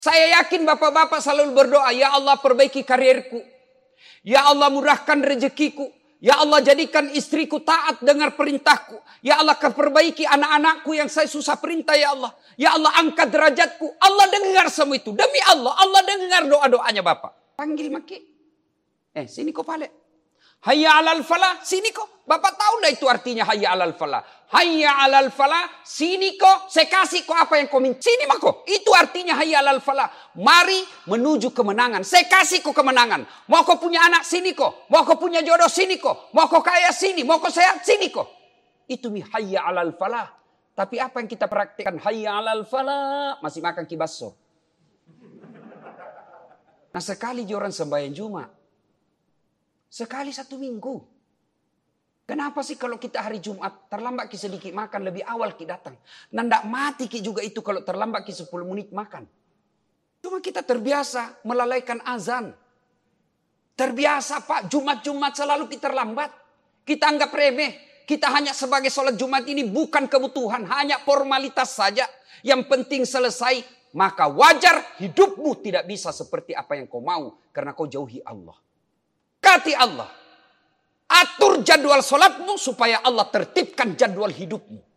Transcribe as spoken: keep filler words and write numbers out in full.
Saya yakin bapak-bapak selalu berdoa, ya Allah perbaiki karirku. Ya Allah murahkan rezekiku. Ya Allah jadikan istriku taat dengar perintahku. Ya Allah perbaiki anak-anakku yang saya susah perintah ya Allah. Ya Allah angkat derajatku. Allah dengar semua itu. Demi Allah, Allah dengar doa-doanya bapak. Panggil maki. Eh sini kau pale. Hayya alal falah, sini kok. Bapak tahu dah itu artinya hayya alal falah. Hayya alal falah, sini kok. Saya kasih kok apa yang kau minta. Sini mako. Itu artinya hayya alal falah. Mari menuju kemenangan. Saya kasih kok kemenangan. Mau kau punya anak, sini kok. Mau kau punya jodoh, sini kok. Mau kau kaya, sini. Mau kau sehat, sini kok. Itu mi hayya alal falah. Tapi apa yang kita praktikkan? Hayya alal falah. Masih makan kibaso. Nah sekali orang sembahyang Jumat. Sekali satu minggu. Kenapa sih kalau kita hari Jumat terlambat ki sedikit makan lebih awal ki datang. Nandak mati ki juga itu kalau terlambat ki sepuluh menit makan. Cuma kita terbiasa melalaikan azan. Terbiasa Pak Jumat-Jumat selalu kita terlambat. Kita anggap remeh. Kita hanya sebagai sholat Jumat ini bukan kebutuhan. Hanya formalitas saja. Yang penting selesai. Maka wajar hidupmu tidak bisa seperti apa yang kau mau. Karena kau jauhi Allah. Kati Allah, atur jadwal sholatmu supaya Allah tertibkan jadwal hidupmu.